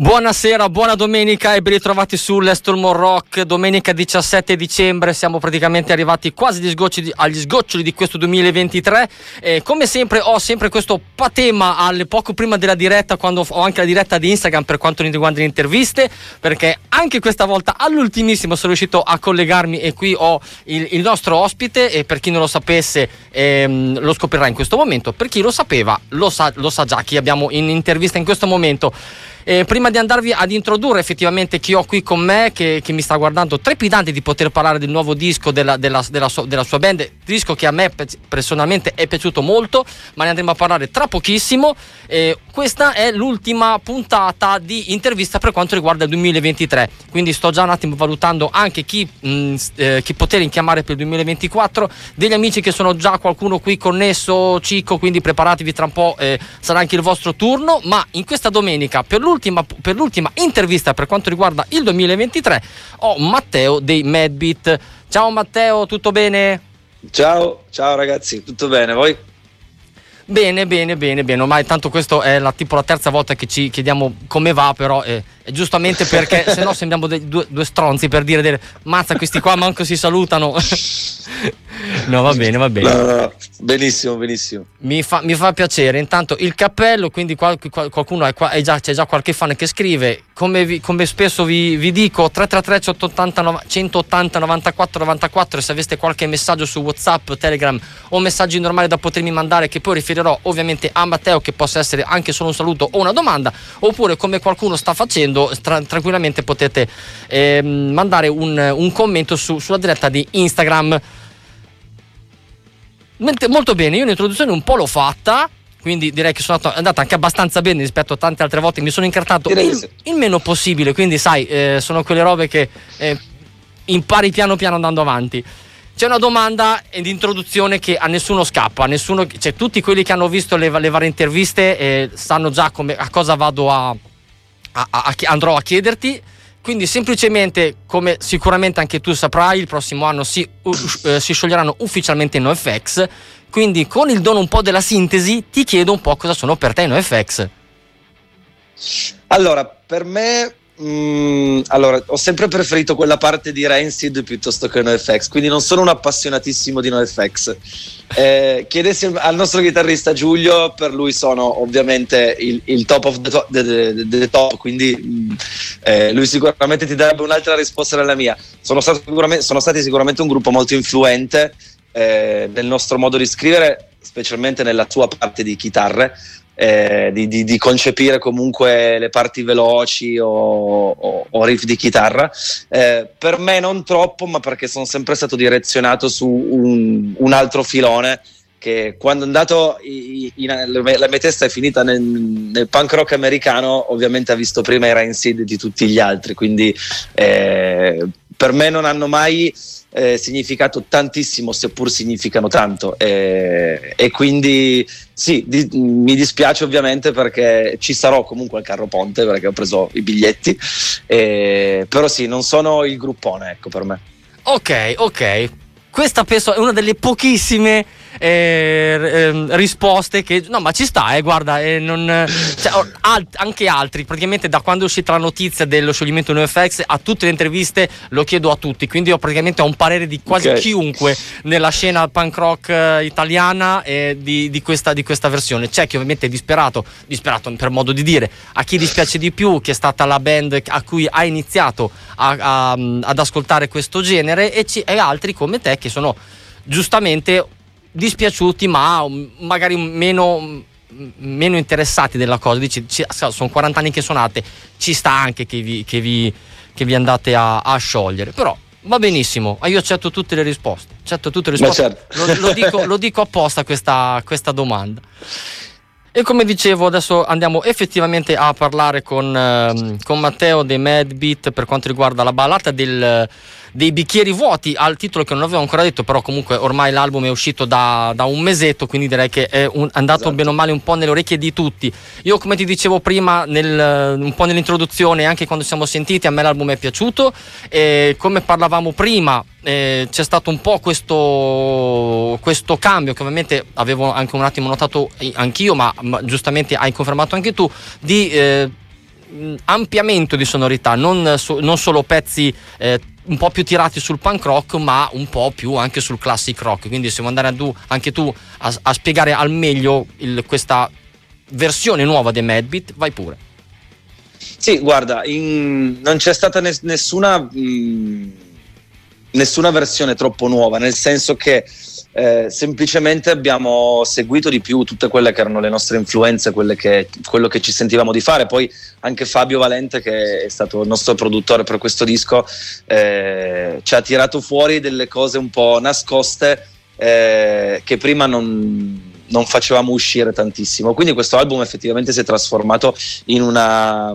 Buonasera, buona domenica e ben ritrovati sull'Estormon Rock. Domenica 17 dicembre, siamo praticamente arrivati quasi agli sgoccioli di questo 2023. Come sempre ho sempre questo patema poco prima della diretta, quando ho anche la diretta di Instagram per quanto riguarda le interviste, perché anche questa volta all'ultimissimo sono riuscito a collegarmi e qui ho il nostro ospite, e per chi non lo sapesse lo scoprirà in questo momento, per chi lo sapeva lo sa già chi abbiamo in intervista in questo momento. Prima di andarvi ad introdurre effettivamente chi ho qui con me, che mi sta guardando trepidante di poter parlare del nuovo disco della sua band, disco che a me personalmente è piaciuto molto, ma ne andremo a parlare tra pochissimo. Questa è l'ultima puntata di intervista per quanto riguarda il 2023, quindi sto già un attimo valutando anche chi poter chiamare per il 2024, degli amici che sono già qualcuno qui connesso, Cicco, quindi preparatevi, tra un po' sarà anche il vostro turno. Ma in questa domenica per l'ultima intervista per quanto riguarda il 2023 ho Matteo dei Madbeat. Ciao Matteo, tutto bene? Ciao ragazzi, tutto bene, voi? Bene, ormai tanto questo è la terza volta che ci chiediamo come va, però è giustamente perché se no sembriamo due stronzi per dire mazza, questi qua manco si salutano. No, va bene. No, benissimo. Mi fa piacere. Intanto il cappello, quindi qualcuno c'è già qualche fan che scrive, come spesso vi dico, 333 180 94 94, se aveste qualche messaggio su WhatsApp, Telegram o messaggi normali da potermi mandare, che poi riferirò ovviamente a Matteo, che possa essere anche solo un saluto o una domanda, oppure come qualcuno sta facendo tranquillamente potete mandare un commento sulla diretta di Instagram. Molto bene, io un'introduzione un po' l'ho fatta, quindi direi che sono andata anche abbastanza bene rispetto a tante altre volte. Mi sono incartato il meno possibile, quindi sai, sono quelle robe che impari piano piano andando avanti. C'è una domanda di introduzione che a nessuno scappa, cioè tutti quelli che hanno visto le varie interviste sanno già a cosa vado andrò a chiederti. Quindi semplicemente, come sicuramente anche tu saprai, il prossimo anno si scioglieranno ufficialmente i NoFX, quindi con il dono un po' della sintesi ti chiedo un po' cosa sono per te i NoFX. Allora, per me ho sempre preferito quella parte di Rancid piuttosto che NoFX, quindi non sono un appassionatissimo di NoFX. Chiedessi al nostro chitarrista Giulio, per lui sono ovviamente il top of the top, quindi lui sicuramente ti darebbe un'altra risposta della mia. Sono stati sicuramente un gruppo molto influente nel nostro modo di scrivere, specialmente nella tua parte di chitarre, di concepire comunque le parti veloci o riff di chitarra. Per me non troppo, ma perché sono sempre stato direzionato su un altro filone, che quando è andato la mia testa è finita nel punk rock americano, ovviamente ha visto prima i Rancid di tutti gli altri, quindi per me non hanno mai significato tantissimo, seppur significano tanto, e quindi sì, mi dispiace ovviamente, perché ci sarò comunque al Carro Ponte, perché ho preso i biglietti, però sì, non sono il gruppone, ecco, per me. Ok, questa penso è una delle pochissime risposte che no, ma ci sta, guarda, anche altri, praticamente da quando è uscita la notizia dello scioglimento NoFX, a tutte le interviste lo chiedo a tutti, quindi ho praticamente un parere di quasi chiunque nella scena punk rock italiana di questa versione. C'è chi ovviamente è disperato per modo di dire, a chi dispiace di più, che è stata la band a cui ha iniziato ad ascoltare questo genere, e altri come te che sono giustamente dispiaciuti, ma magari meno interessati della cosa. Dici, sono 40 anni che suonate, ci sta anche che vi andate a sciogliere, però va benissimo, io accetto tutte le risposte. Certo. Lo dico apposta questa domanda. E come dicevo, adesso andiamo effettivamente a parlare con Matteo dei Madbeat per quanto riguarda la ballata dei bicchieri vuoti, al titolo che non avevo ancora detto, però comunque ormai l'album è uscito da un mesetto, quindi direi che è andato bene o male un po' nelle orecchie di tutti. Io, come ti dicevo prima un po' nell'introduzione, anche quando siamo sentiti, a me l'album è piaciuto, e come parlavamo prima c'è stato un po' questo cambio, che ovviamente avevo anche un attimo notato anch'io, ma giustamente hai confermato anche tu, di ampliamento di sonorità, non solo pezzi un po' più tirati sul punk rock, ma un po' più anche sul classic rock. Quindi se vuoi andare anche tu a spiegare al meglio questa versione nuova dei Madbeat, vai pure. Sì, guarda, non c'è stata nessuna versione troppo nuova, nel senso che semplicemente abbiamo seguito di più tutte quelle che erano le nostre influenze, quello che ci sentivamo di fare. Poi anche Fabio Valente, che è stato il nostro produttore per questo disco, ci ha tirato fuori delle cose un po' nascoste che prima non facevamo uscire tantissimo. Quindi questo album effettivamente si è trasformato in una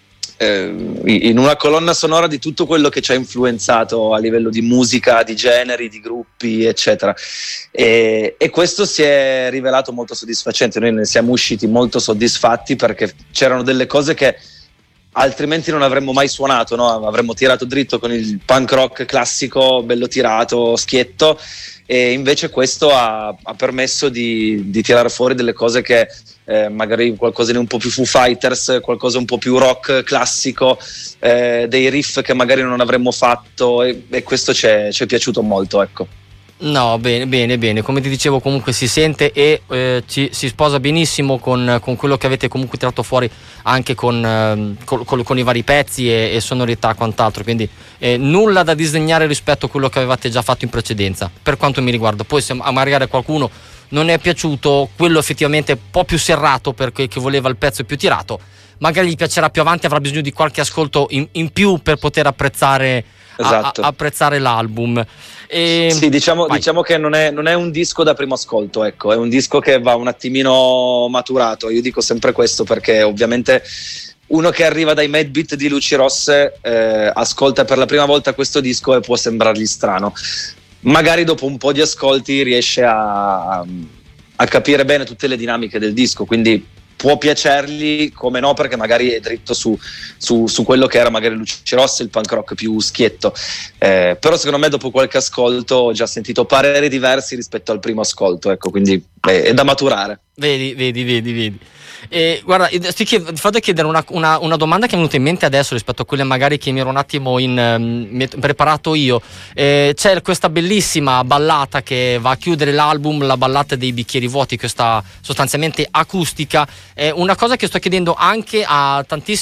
colonna sonora di tutto quello che ci ha influenzato a livello di musica, di generi, di gruppi, eccetera, e questo si è rivelato molto soddisfacente. Noi ne siamo usciti molto soddisfatti, perché c'erano delle cose che altrimenti non avremmo mai suonato, no? Avremmo tirato dritto con il punk rock classico, bello tirato, schietto, e invece questo ha permesso di tirare fuori delle cose che magari qualcosa di un po' più Foo Fighters, qualcosa un po' più rock classico, dei riff che magari non avremmo fatto, e questo ci è piaciuto molto, ecco. No, bene, come ti dicevo comunque si sente e si sposa benissimo con quello che avete comunque tirato fuori anche con i vari pezzi e sonorità e quant'altro, quindi nulla da disegnare rispetto a quello che avevate già fatto in precedenza, per quanto mi riguarda. Poi se magari a qualcuno non è piaciuto quello effettivamente un po' più serrato, perché che voleva il pezzo più tirato, magari gli piacerà più avanti, avrà bisogno di qualche ascolto in più per poter apprezzare, esatto, apprezzare l'album. Sì, diciamo che non è un disco da primo ascolto, ecco, è un disco che va un attimino maturato. Io dico sempre questo perché ovviamente uno che arriva dai Madbeat di Luci Rosse ascolta per la prima volta questo disco e può sembrargli strano. Magari dopo un po' di ascolti riesce a capire bene tutte le dinamiche del disco, quindi può piacergli, come no, perché magari è dritto su quello che era magari Luci Rosse, il punk rock più schietto, però secondo me dopo qualche ascolto ho già sentito pareri diversi rispetto al primo ascolto, ecco, quindi è da maturare. Vedi. Guarda, ti vado a chiedere una domanda che è venuta in mente adesso rispetto a quelle magari che mi ero un attimo preparato io. C'è questa bellissima ballata che va a chiudere l'album, la ballata dei bicchieri vuoti, questa sostanzialmente acustica. Una cosa che sto chiedendo anche a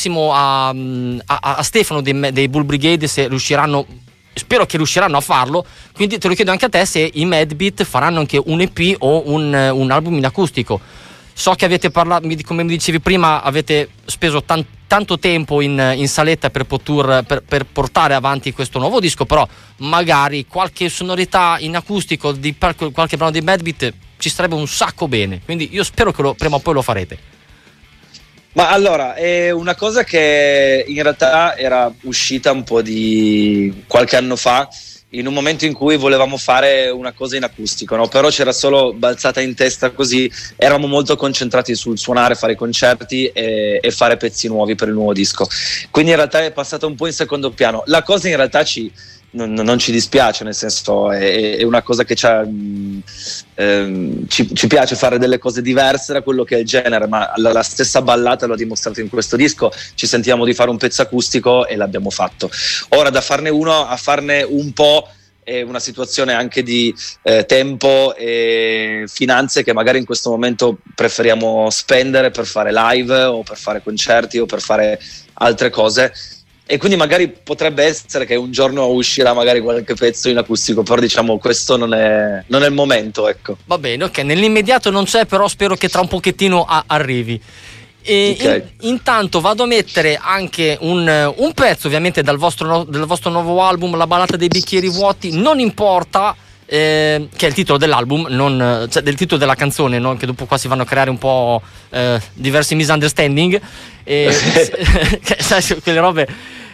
Stefano dei Bull Brigade, se riusciranno. Spero che riusciranno a farlo, quindi te lo chiedo anche a te se i Madbeat faranno anche un EP o un album in acustico. So che avete parlato, come mi dicevi prima, avete speso tanto tempo in saletta per portare avanti questo nuovo disco, però magari qualche sonorità in acustico di qualche brano di Madbeat ci starebbe un sacco bene, quindi io spero che prima o poi lo farete. Ma allora, è una cosa che in realtà era uscita un po' di qualche anno fa, in un momento in cui volevamo fare una cosa in acustico, no? Però c'era solo balzata in testa così, eravamo molto concentrati sul suonare, fare concerti e fare pezzi nuovi per il nuovo disco, quindi in realtà è passata un po' in secondo piano. La cosa in realtà non ci dispiace, nel senso è una cosa che ci piace fare delle cose diverse da quello che è il genere, ma la stessa ballata l'ho dimostrato in questo disco. Ci sentiamo di fare un pezzo acustico e l'abbiamo fatto. Ora da farne uno a farne un po' è una situazione anche di tempo e finanze che magari in questo momento preferiamo spendere per fare live o per fare concerti o per fare altre cose. E quindi magari potrebbe essere che un giorno uscirà magari qualche pezzo in acustico, però diciamo questo non è il momento, ecco. Va bene, ok, nell'immediato non c'è, però spero che tra un pochettino arrivi. Okay. Intanto vado a mettere anche un pezzo ovviamente del vostro nuovo album, La ballata dei bicchieri vuoti, non importa, che è il titolo dell'album, cioè del titolo della canzone, no? Che dopo qua si vanno a creare un po' diversi misunderstanding, sai, quelle robe.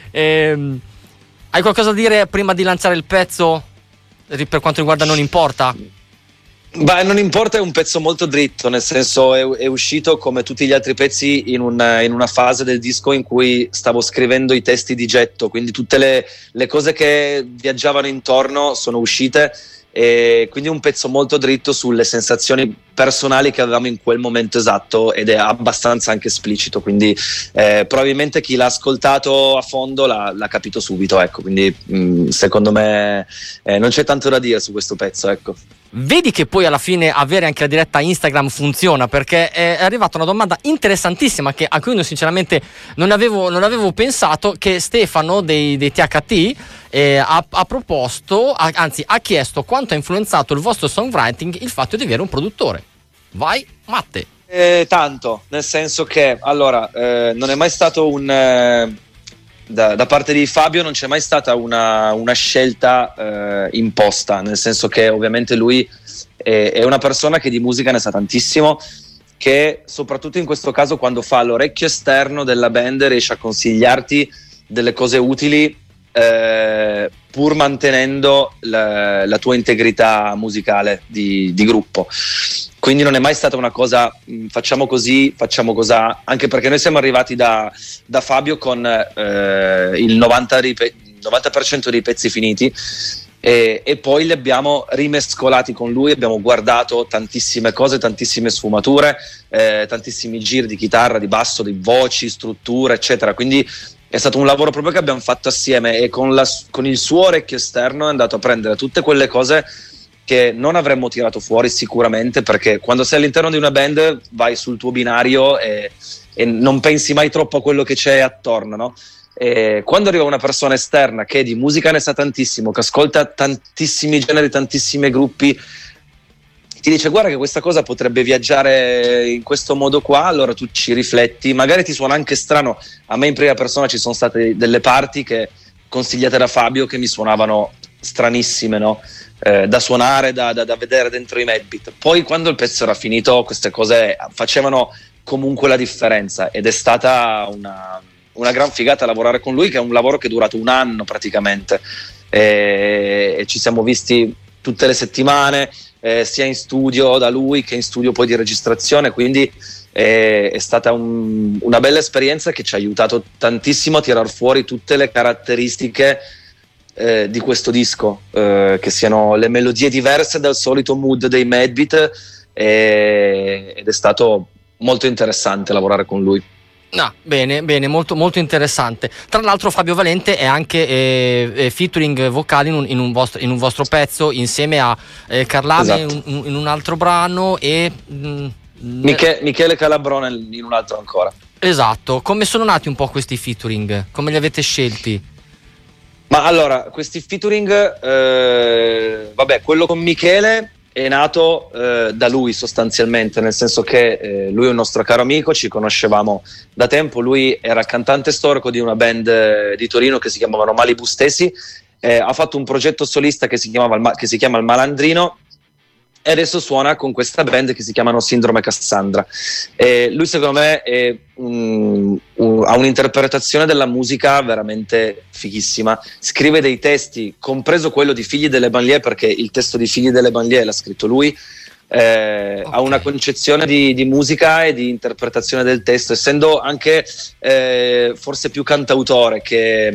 Hai qualcosa da dire prima di lanciare il pezzo per quanto riguarda Non importa? Beh, Non importa è un pezzo molto dritto, nel senso è uscito come tutti gli altri pezzi in una fase del disco in cui stavo scrivendo i testi di getto, quindi tutte le cose che viaggiavano intorno sono uscite e quindi un pezzo molto dritto sulle sensazioni personali che avevamo in quel momento esatto, ed è abbastanza anche esplicito, quindi probabilmente chi l'ha ascoltato a fondo l'ha capito subito, ecco, quindi secondo me non c'è tanto da dire su questo pezzo, ecco. Vedi che poi alla fine avere anche la diretta Instagram funziona, perché è arrivata una domanda interessantissima a cui io sinceramente non avevo pensato, che Stefano dei THT ha proposto, anzi ha chiesto quanto ha influenzato il vostro songwriting il fatto di avere un produttore. Vai Matte. Tanto, nel senso che allora non è mai stato da parte di Fabio non c'è mai stata una scelta imposta, nel senso che ovviamente lui è una persona che di musica ne sa tantissimo, che soprattutto in questo caso quando fa l'orecchio esterno della band riesce a consigliarti delle cose utili pur mantenendo la tua integrità musicale di gruppo. Quindi non è mai stata una cosa facciamo così, facciamo cosà, anche perché noi siamo arrivati da Fabio con il 90% dei pezzi finiti e poi li abbiamo rimescolati con lui, abbiamo guardato tantissime cose, tantissime sfumature, tantissimi giri di chitarra, di basso, di voci, strutture, eccetera. Quindi è stato un lavoro proprio che abbiamo fatto assieme e con il suo orecchio esterno è andato a prendere tutte quelle cose che non avremmo tirato fuori sicuramente, perché quando sei all'interno di una band vai sul tuo binario e non pensi mai troppo a quello che c'è attorno, no? E quando arriva una persona esterna che di musica ne sa tantissimo, che ascolta tantissimi generi, tantissimi gruppi, ti dice guarda che questa cosa potrebbe viaggiare in questo modo qua, allora tu ci rifletti, magari ti suona anche strano. A me in prima persona ci sono state delle parti che consigliate da Fabio che mi suonavano stranissime, no? Da suonare, da vedere dentro i Madbeat. Poi quando il pezzo era finito queste cose facevano comunque la differenza ed è stata una gran figata lavorare con lui, che è un lavoro che è durato un anno praticamente e ci siamo visti tutte le settimane, sia in studio da lui che in studio poi di registrazione, quindi è stata una bella esperienza che ci ha aiutato tantissimo a tirar fuori tutte le caratteristiche di questo disco, che siano le melodie diverse dal solito mood dei Madbeat, ed è stato molto interessante lavorare con lui. No, bene, molto, molto interessante. Tra l'altro Fabio Valente è anche featuring vocali in un vostro pezzo insieme a Carlame, esatto, in un altro brano e Michele Calabrone in un altro ancora. Esatto. Come sono nati un po' questi featuring? Come li avete scelti? Ma allora, questi featuring, quello con Michele è nato da lui sostanzialmente, nel senso che lui è un nostro caro amico, ci conoscevamo da tempo, lui era cantante storico di una band di Torino che si chiamavano Malibu Stesi, ha fatto un progetto solista che si chiama Il Malandrino e adesso suona con questa band che si chiamano Sindrome Cassandra. Lui secondo me ha un'interpretazione della musica veramente fighissima, scrive dei testi, compreso quello di Figli delle Banlieue, perché il testo di Figli delle Banlieue l'ha scritto lui, okay. Ha una concezione di musica e di interpretazione del testo, essendo anche forse più cantautore che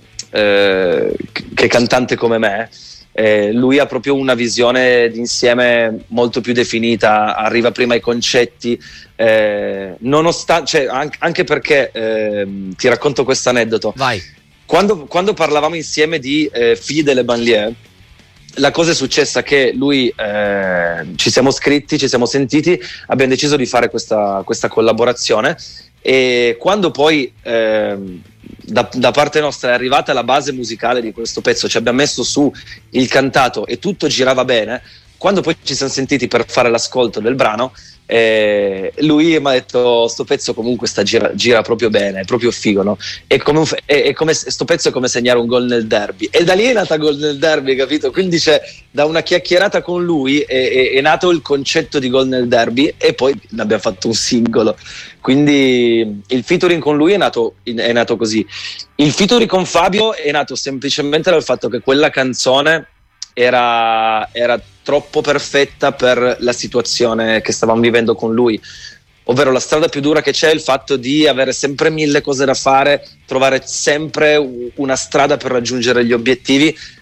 cantante come me. Lui ha proprio una visione d'insieme molto più definita, arriva prima ai concetti, nonostante, anche perché ti racconto questo aneddoto. Vai. Quando parlavamo insieme di Figli delle Banlieue, la cosa è successa che lui ci siamo scritti, ci siamo sentiti, abbiamo deciso di fare questa collaborazione, e quando poi da parte nostra è arrivata la base musicale di questo pezzo, ci abbiamo messo su il cantato e tutto girava bene. Quando poi ci siamo sentiti per fare l'ascolto del brano, lui mi ha detto sto pezzo comunque gira proprio bene, è proprio figo, no? Sto pezzo è come segnare un gol nel derby, e da lì è nata Gol nel derby, capito? Quindi da una chiacchierata con lui è nato il concetto di Gol nel derby, e poi ne abbiamo fatto un singolo. Quindi il featuring con lui è nato così. Il featuring con Fabio è nato semplicemente dal fatto che quella canzone era troppo perfetta per la situazione che stavamo vivendo con lui, ovvero la strada più dura che c'è è il fatto di avere sempre 1000 cose da fare, trovare sempre una strada per raggiungere gli obiettivi,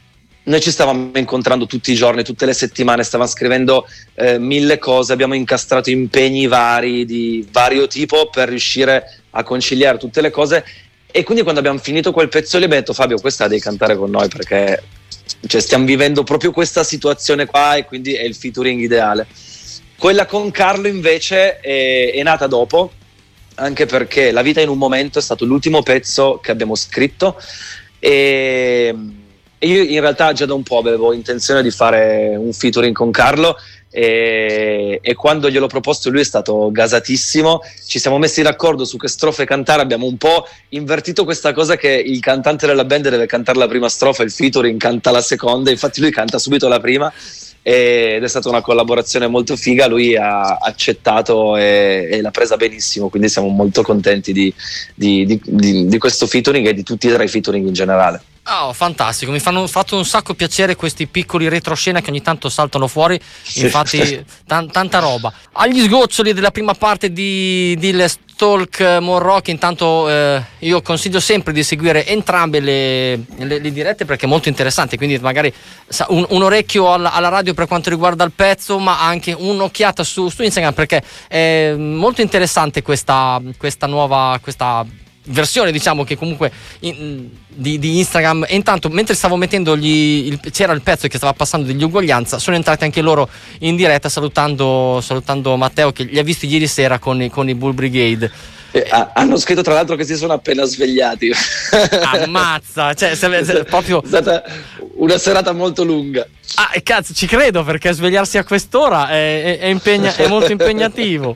noi ci stavamo incontrando tutti i giorni, tutte le settimane, stavamo scrivendo 1000 cose, abbiamo incastrato impegni vari di vario tipo per riuscire a conciliare tutte le cose, e quindi quando abbiamo finito quel pezzo lì abbiamo detto: Fabio, questa la devi cantare con noi, perché stiamo vivendo proprio questa situazione qua e quindi è il featuring ideale. Quella con Carlo invece è nata dopo, anche perché La vita in un momento è stato l'ultimo pezzo che abbiamo scritto, e io in realtà già da un po' avevo intenzione di fare un featuring con Carlo, e quando gliel'ho proposto lui è stato gasatissimo. Ci siamo messi d'accordo su che strofe cantare, abbiamo un po' invertito questa cosa che il cantante della band deve cantare la prima strofa, il featuring canta la seconda, infatti lui canta subito la prima, ed è stata una collaborazione molto figa. Lui ha accettato e l'ha presa benissimo, quindi siamo molto contenti di questo featuring e di tutti e tre i featuring in generale. Oh, fantastico, mi fanno fatto un sacco piacere questi piccoli retroscena che ogni tanto saltano fuori, sì. Infatti tanta roba. Agli sgoccioli della prima parte di Let's Talk More Rock, intanto io consiglio sempre di seguire entrambe le dirette, perché è molto interessante, quindi magari un orecchio alla radio per quanto riguarda il pezzo, ma anche un'occhiata su Instagram, perché è molto interessante questa nuova versione, diciamo, che comunque di Instagram. E intanto, mentre stavo mettendo c'era il pezzo che stava passando degli Uguaglianza, sono entrati anche loro in diretta salutando Matteo, che li ha visti ieri sera con i Bull Brigade. Hanno scritto tra l'altro che si sono appena svegliati. Ammazza, proprio è stata una serata molto lunga. E cazzo, ci credo, perché svegliarsi a quest'ora è molto impegnativo.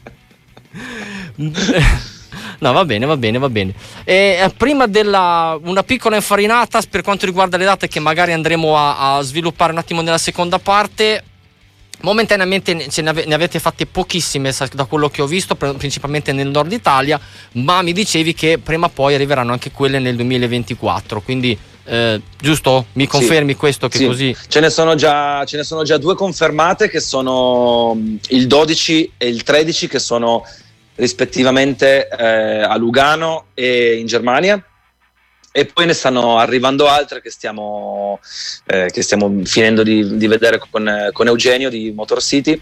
No, va bene. Prima una piccola infarinata per quanto riguarda le date, che magari andremo a sviluppare un attimo nella seconda parte. Momentaneamente ne avete fatte pochissime, da quello che ho visto, principalmente nel nord Italia, ma mi dicevi che prima o poi arriveranno anche quelle nel 2024, quindi giusto? Mi confermi, sì, questo? Che sì. Così ce ne sono già 2 confermate, che sono il 12 e il 13, che sono rispettivamente a Lugano e in Germania, e poi ne stanno arrivando altre che stiamo finendo di vedere con Eugenio di Motor City,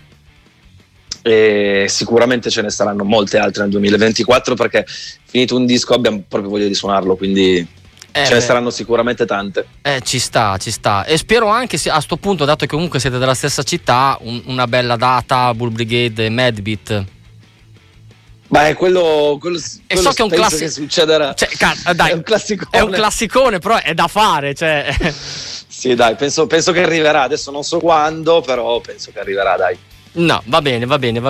e sicuramente ce ne saranno molte altre nel 2024, perché finito un disco abbiamo proprio voglia di suonarlo, quindi ce ne saranno sicuramente tante. Ci sta, e spero anche, a sto punto, dato che comunque siete della stessa città, una bella data Bull Brigade e Madbeat. Ma quello e so che è un classico, che succederà. Dai, è un classicone, però è da fare, Sì, dai, penso che arriverà. Adesso non so quando, però penso che arriverà, dai. No, va bene.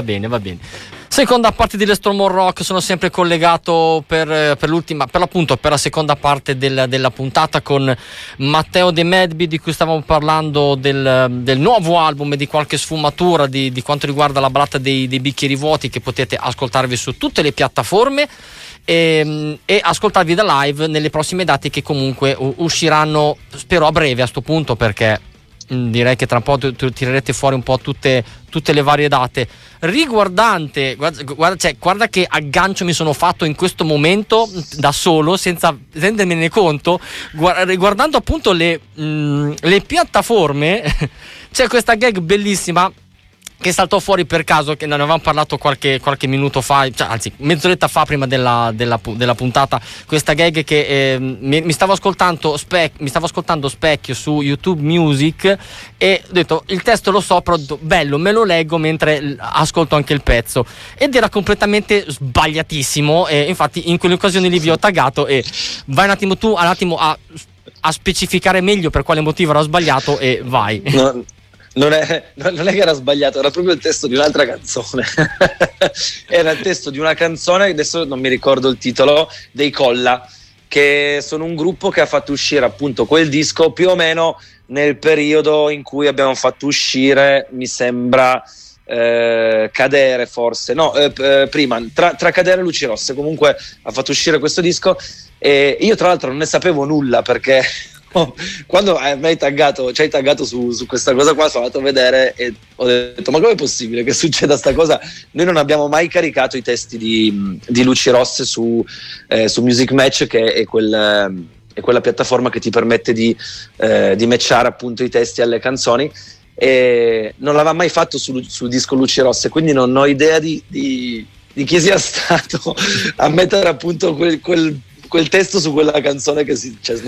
Seconda parte di Let's Talk More Rock, sono sempre collegato per la seconda parte della puntata con Matteo De Madbeat, di cui stavamo parlando del nuovo album e di qualche sfumatura di quanto riguarda la ballata dei bicchieri vuoti, che potete ascoltarvi su tutte le piattaforme e ascoltarvi da live nelle prossime date, che comunque usciranno, spero a breve a sto punto, perché direi che tra un po' tirerete fuori un po' tutte le varie date. Riguardante, guarda che aggancio mi sono fatto in questo momento da solo, senza rendermene conto, riguardando appunto le piattaforme. C'è questa gag bellissima che saltò fuori per caso, che ne avevamo parlato qualche minuto fa, anzi mezz'oretta fa, prima della puntata, questa gag che mi stavo ascoltando Specchio su YouTube Music, e ho detto il testo lo so, però bello, me lo leggo mentre ascolto anche il pezzo, ed era completamente sbagliatissimo, e infatti in quelle occasioni lì vi ho taggato, e vai un attimo a specificare meglio per quale motivo era sbagliato, e vai. No. Non è che era sbagliato, era proprio il testo di un'altra canzone. Era il testo di una canzone, adesso non mi ricordo il titolo, dei Colla, che sono un gruppo che ha fatto uscire appunto quel disco più o meno nel periodo in cui abbiamo fatto uscire, mi sembra, Cadere, forse no, prima, tra Cadere e Luci Rosse. Comunque ha fatto uscire questo disco, e io tra l'altro non ne sapevo nulla, perché quando mi hai taggato su questa cosa qua, sono andato a vedere e ho detto: ma com'è possibile che succeda sta cosa? Noi non abbiamo mai caricato i testi di Luci Rosse su Music Match, che è quel è quella piattaforma che ti permette di matchare appunto i testi alle canzoni, e non l'aveva mai fatto sul disco Luci Rosse, quindi non ho idea di chi sia stato a mettere appunto quel testo su quella canzone che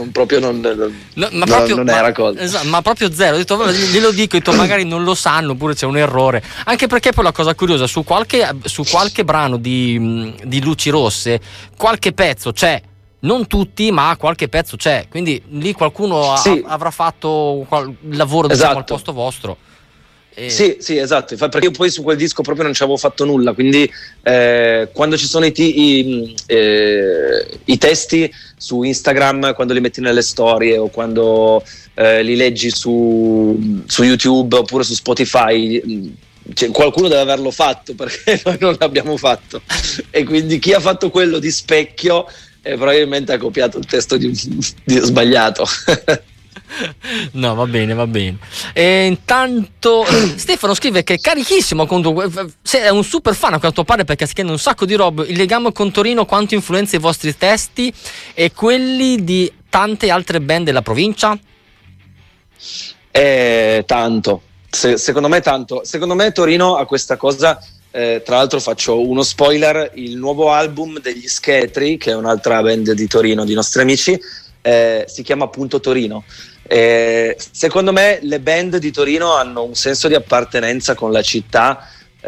non era cosa. Esatto, ma proprio zero. Ho detto, glielo dico, magari non lo sanno, oppure c'è un errore. Anche perché poi la cosa curiosa, su qualche brano di Luci Rosse, qualche pezzo c'è. Non tutti, ma qualche pezzo c'è. Quindi lì qualcuno avrà fatto il lavoro, diciamo, al posto vostro. Sì, esatto, perché io poi su quel disco proprio non ci avevo fatto nulla, quindi quando ci sono i testi su Instagram, quando li metti nelle storie o quando li leggi su YouTube oppure su Spotify, qualcuno deve averlo fatto, perché noi non l'abbiamo fatto, e quindi chi ha fatto quello di specchio probabilmente ha copiato il testo di sbagliato. No, va bene. E intanto Stefano scrive che è carichissimo, è un super fan a quanto pare, perché scrive un sacco di robe. Il legame con Torino quanto influenza i vostri testi e quelli di tante altre band della provincia? Tanto, secondo me tanto. Secondo me Torino ha questa cosa. Tra l'altro faccio uno spoiler: il nuovo album degli Scheletri, che è un'altra band di Torino, di nostri amici, si chiama appunto Torino. Secondo me le band di Torino hanno un senso di appartenenza con la città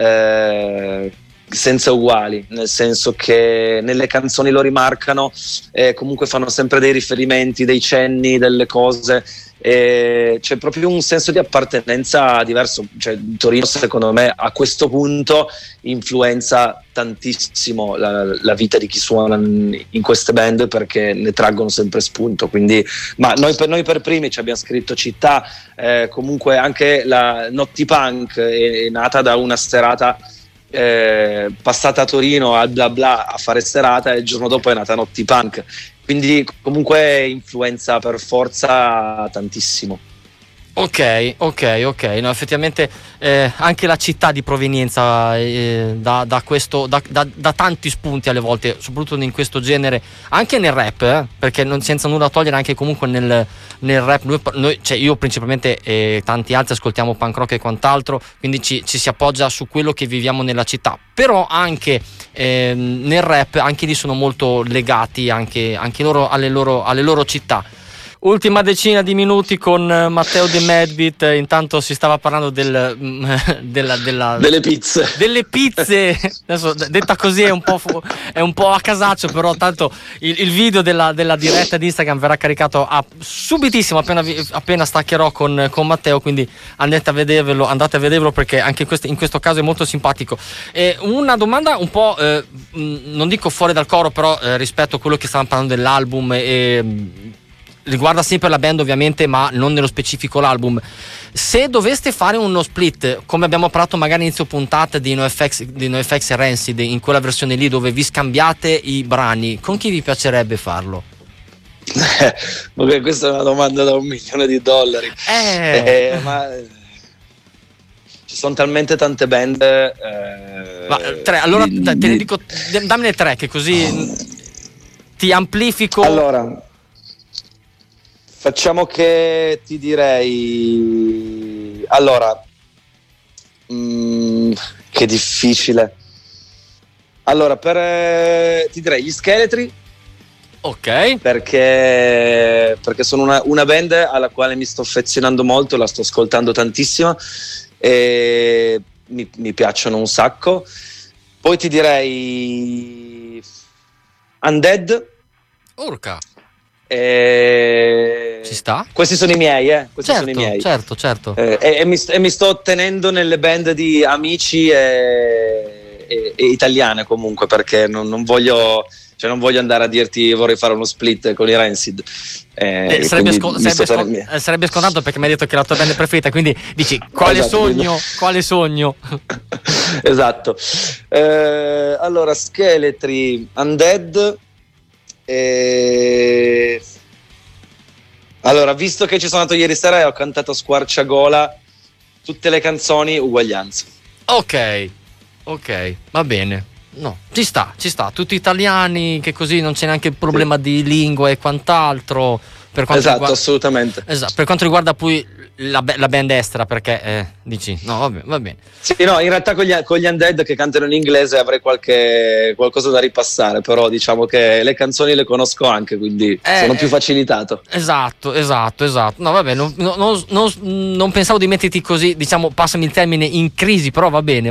senza uguali, nel senso che nelle canzoni lo rimarcano, comunque fanno sempre dei riferimenti, dei cenni, delle cose, c'è proprio un senso di appartenenza diverso. Cioè, Torino secondo me a questo punto influenza tantissimo la vita di chi suona in queste band, perché ne traggono sempre spunto. Quindi, ma noi per primi ci abbiamo scritto Città, comunque anche la Notti Punk è nata da una serata passata a Torino al bla bla a fare serata, e il giorno dopo è nata Notti Punk, quindi comunque influenza per forza tantissimo. Ok, no, effettivamente anche la città di provenienza dà tanti spunti alle volte, soprattutto in questo genere, anche nel rap, perché senza nulla togliere, anche comunque nel rap noi, cioè io principalmente e tanti altri ascoltiamo punk rock e quant'altro, quindi ci si appoggia su quello che viviamo nella città, però anche nel rap anche lì sono molto legati anche loro alle loro città. Ultima decina di minuti con Matteo De Madbeat. Intanto si stava parlando delle pizze. Delle pizze. Adesso detta così è un po' a casaccio, però tanto il video della diretta di Instagram verrà caricato subitissimo appena staccherò con Matteo, quindi andate a vedervelo perché anche in questo caso è molto simpatico. Una domanda un po' non dico fuori dal coro, però rispetto a quello che stavamo parlando dell'album, riguarda sempre la band ovviamente, ma non nello specifico l'album. Se doveste fare uno split, come abbiamo parlato magari inizio puntata di NoFX e Rancid, in quella versione lì dove vi scambiate i brani, con chi vi piacerebbe farlo? Okay, questa è una domanda da $1 milione. Ma ci sono talmente tante band. Ma tre, allora te ne dico, dammene 3 che così ti amplifico. Allora, facciamo che ti direi, che difficile. Allora, ti direi gli Scheletri. Ok. Perché sono una band alla quale mi sto affezionando molto, la sto ascoltando tantissimo e mi piacciono un sacco. Poi ti direi Undead. Urca. Ci sta? Questi sono i miei, sono i miei. Certo. E mi sto tenendo nelle band di amici e italiane comunque, perché non voglio andare a dirti vorrei fare uno split con i Rancid. Sarebbe scontato, perché mi hai detto che è la tua band preferita, quindi dici quale sogno. Esatto. Allora, Scheletri, Undead. Allora, visto che ci sono andato ieri sera e ho cantato a squarciagola tutte le canzoni, Uguaglianza. Ok, va bene. No, ci sta, tutti italiani, che così non c'è neanche il problema di lingua e quant'altro. Esatto, assolutamente. Esatto, per quanto riguarda poi la band estera, perché dici, no, va bene. Sì, no, in realtà con gli Undead che cantano in inglese avrei qualcosa da ripassare, però diciamo che le canzoni le conosco anche, quindi sono più facilitato. Esatto. No, vabbè, non pensavo di metterti così, diciamo, passami il termine, in crisi, però va bene.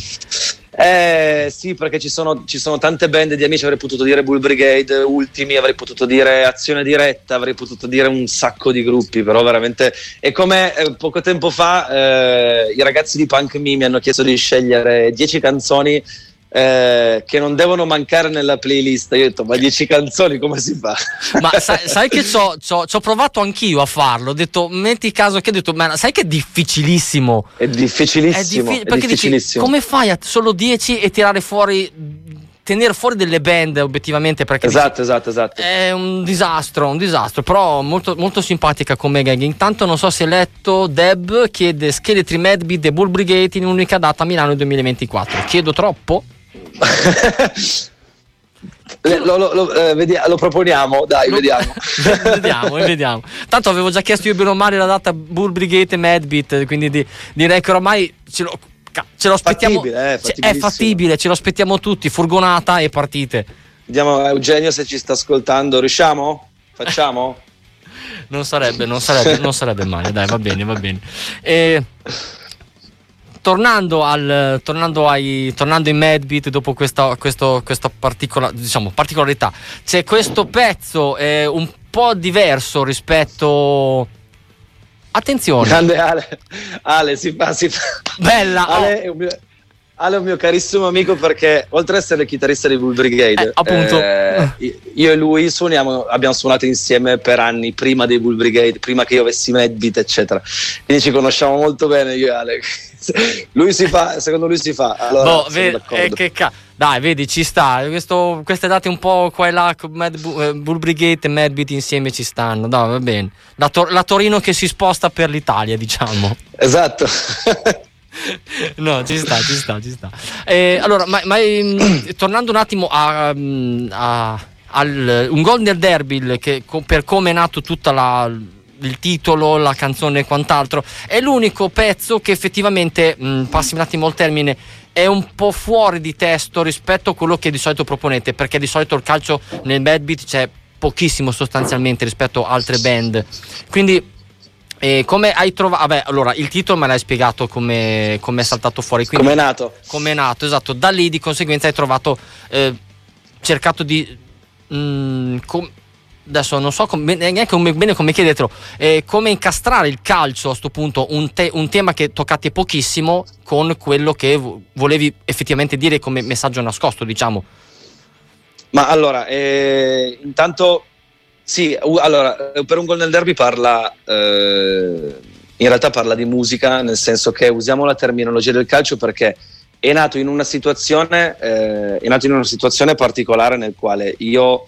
Sì, perché ci sono tante band di amici, avrei potuto dire Bull Brigade, Ultimi, avrei potuto dire Azione Diretta, avrei potuto dire un sacco di gruppi, però veramente è come poco tempo fa i ragazzi di Punk Me mi hanno chiesto di scegliere 10 canzoni che non devono mancare nella playlist. Io ho detto, ma 10 canzoni come si fa? Ma sai che ci ho provato anch'io a farlo, ho detto, metti caso che ho detto, ma sai che è difficilissimo, perché dici, come fai a solo 10 e tenere fuori delle band obiettivamente, perché esatto. È un disastro, però molto, molto simpatica come gag. Intanto non so se hai letto, Deb chiede Scheletri, Madbeat e Bull Brigade in un'unica data a Milano 2024. Chiedo troppo? Lo proponiamo, dai, vediamo. vediamo. Tanto avevo già chiesto io bene o male la data Bull Brigade e Madbeat, quindi direi che ormai ce lo aspettiamo. È fattibile, ce lo aspettiamo tutti, furgonata e partite. Vediamo Eugenio se ci sta ascoltando, riusciamo? Facciamo? Non sarebbe male, dai, va bene. Tornando in Madbeat, dopo questa particolarità, c'è questo pezzo un po' diverso rispetto. Attenzione. Grande Ale, si fa. Bella. Ale è un mio carissimo amico, perché oltre ad essere il chitarrista di Bull Brigade, appunto, io e lui abbiamo suonato insieme per anni prima dei Bull Brigade, prima che io avessi Madbeat, eccetera. Quindi ci conosciamo molto bene io e Ale. Secondo lui si fa. Allora, dai, vedi, ci sta. Queste date un po' qua e là, Bull Brigade e Madbeat insieme ci stanno. Dai, va bene. La Torino che si sposta per l'Italia, diciamo. Esatto. No, ci sta. Allora, tornando un attimo al un Golden Derby, che per come è nato tutta il titolo, la canzone e quant'altro, è l'unico pezzo che effettivamente, passimi un attimo il termine, è un po' fuori di testo rispetto a quello che di solito proponete, perché di solito il calcio nel Madbeat c'è pochissimo sostanzialmente rispetto a altre band. Quindi come hai trovato? Vabbè, allora il titolo me l'hai spiegato come è saltato fuori, come è nato, esatto. Da lì di conseguenza hai trovato, cercato di adesso non so neanche bene come chiedertelo, come incastrare il calcio a sto punto, un tema che toccate pochissimo, con quello che volevi effettivamente dire come messaggio nascosto, diciamo. Ma allora, intanto sì, allora, per un Golden Derby in realtà parla di musica, nel senso che usiamo la terminologia del calcio perché è nato in una situazione particolare, nel quale io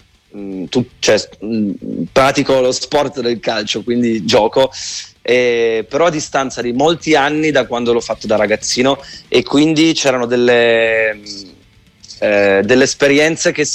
pratico lo sport del calcio, quindi gioco, però a distanza di molti anni da quando l'ho fatto da ragazzino, e quindi c'erano delle esperienze che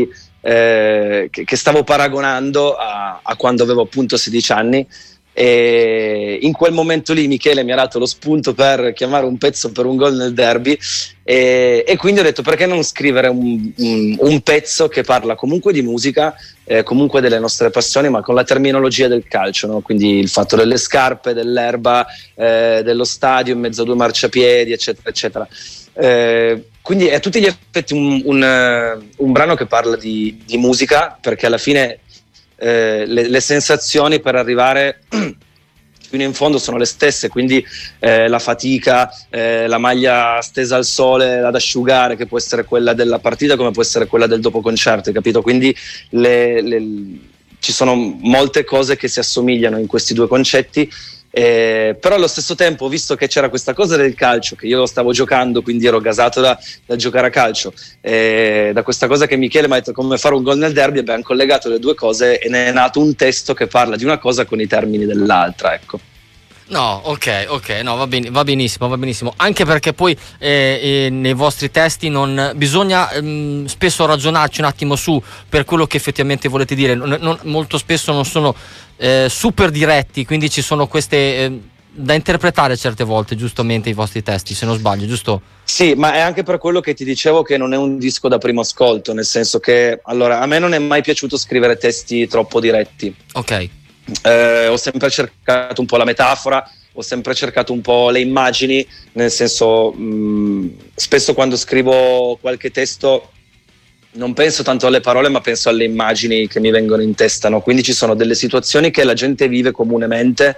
stavo paragonando a quando avevo appunto 16 anni, e in quel momento lì Michele mi ha dato lo spunto per chiamare un pezzo per un gol nel derby, e quindi ho detto, perché non scrivere un pezzo che parla comunque di musica, comunque delle nostre passioni, ma con la terminologia del calcio, no? Quindi il fatto delle scarpe, dell'erba, dello stadio in mezzo a due marciapiedi, eccetera eccetera. Quindi è a tutti gli effetti un brano che parla di musica, perché alla fine le sensazioni per arrivare fino in fondo sono le stesse, quindi la fatica, la maglia stesa al sole ad asciugare, che può essere quella della partita come può essere quella del dopo concerto, capito? Quindi ci sono molte cose che si assomigliano in questi due concetti. Però allo stesso tempo, visto che c'era questa cosa del calcio, che io stavo giocando, quindi ero gasato da giocare a calcio, da questa cosa che Michele mi ha detto come fare un gol nel derby, abbiamo collegato le due cose e ne è nato un testo che parla di una cosa con i termini dell'altra, ecco. No, ok, no, va benissimo, anche perché poi nei vostri testi non bisogna spesso ragionarci un attimo su per quello che effettivamente volete dire, molto spesso non sono super diretti, quindi ci sono queste da interpretare certe volte, giustamente, i vostri testi, se non sbaglio, giusto? Sì, ma è anche per quello che ti dicevo che non è un disco da primo ascolto, nel senso che, allora, a me non è mai piaciuto scrivere testi troppo diretti. Ok. Ho sempre cercato un po' la metafora, ho sempre cercato un po' le immagini, nel senso, spesso quando scrivo qualche testo non penso tanto alle parole, ma penso alle immagini che mi vengono in testa, no? Quindi ci sono delle situazioni che la gente vive comunemente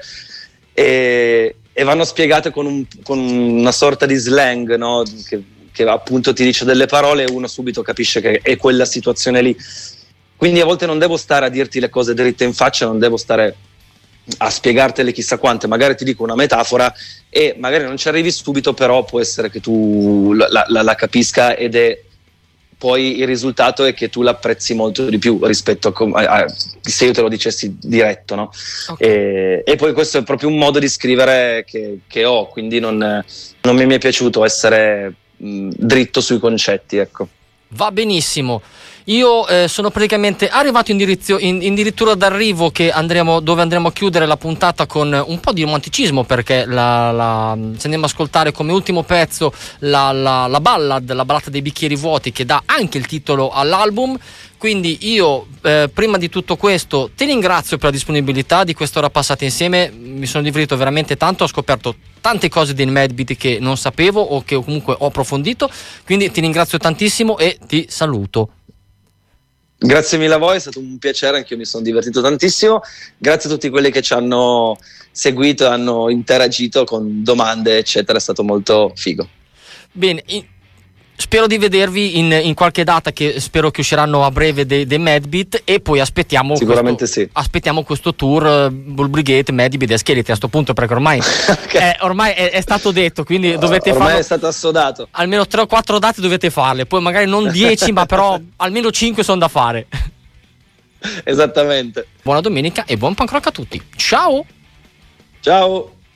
e vanno spiegate con una sorta di slang, no? Che appunto ti dice delle parole e uno subito capisce che è quella situazione lì. Quindi a volte non devo stare a dirti le cose dritte in faccia, non devo stare a spiegartele chissà quante, magari ti dico una metafora e magari non ci arrivi subito, però può essere che tu la capisca ed è poi il risultato è che tu l'apprezzi molto di più rispetto a se io te lo dicessi diretto, no? Okay. E poi questo è proprio un modo di scrivere che ho, quindi non mi è piaciuto essere dritto sui concetti, ecco. Va benissimo. Io sono praticamente arrivato addirittura d'arrivo dove andremo a chiudere la puntata con un po' di romanticismo, perché se andiamo a ascoltare come ultimo pezzo la ballad dei bicchieri vuoti, che dà anche il titolo all'album. Quindi io prima di tutto questo ti ringrazio per la disponibilità di quest'ora passata insieme, mi sono divertito veramente tanto, ho scoperto tante cose dei Madbeat che non sapevo o che comunque ho approfondito, quindi ti ringrazio tantissimo e ti saluto. Grazie mille a voi, è stato un piacere, anche io mi sono divertito tantissimo. Grazie a tutti quelli che ci hanno seguito e hanno interagito con domande eccetera, è stato molto figo. Bene, spero di vedervi in qualche data, che spero che usciranno a breve dei Madbeat, e poi aspettiamo questo tour Bull Brigade, Madbeat e Scheletri a sto punto, perché ormai ormai è stato detto, quindi dovete farlo. Ormai è stato assodato. Almeno 3 o 4 date dovete farle, poi magari non 10 ma però almeno 5 sono da fare. Esattamente. Buona domenica e buon punk rock a tutti. Ciao.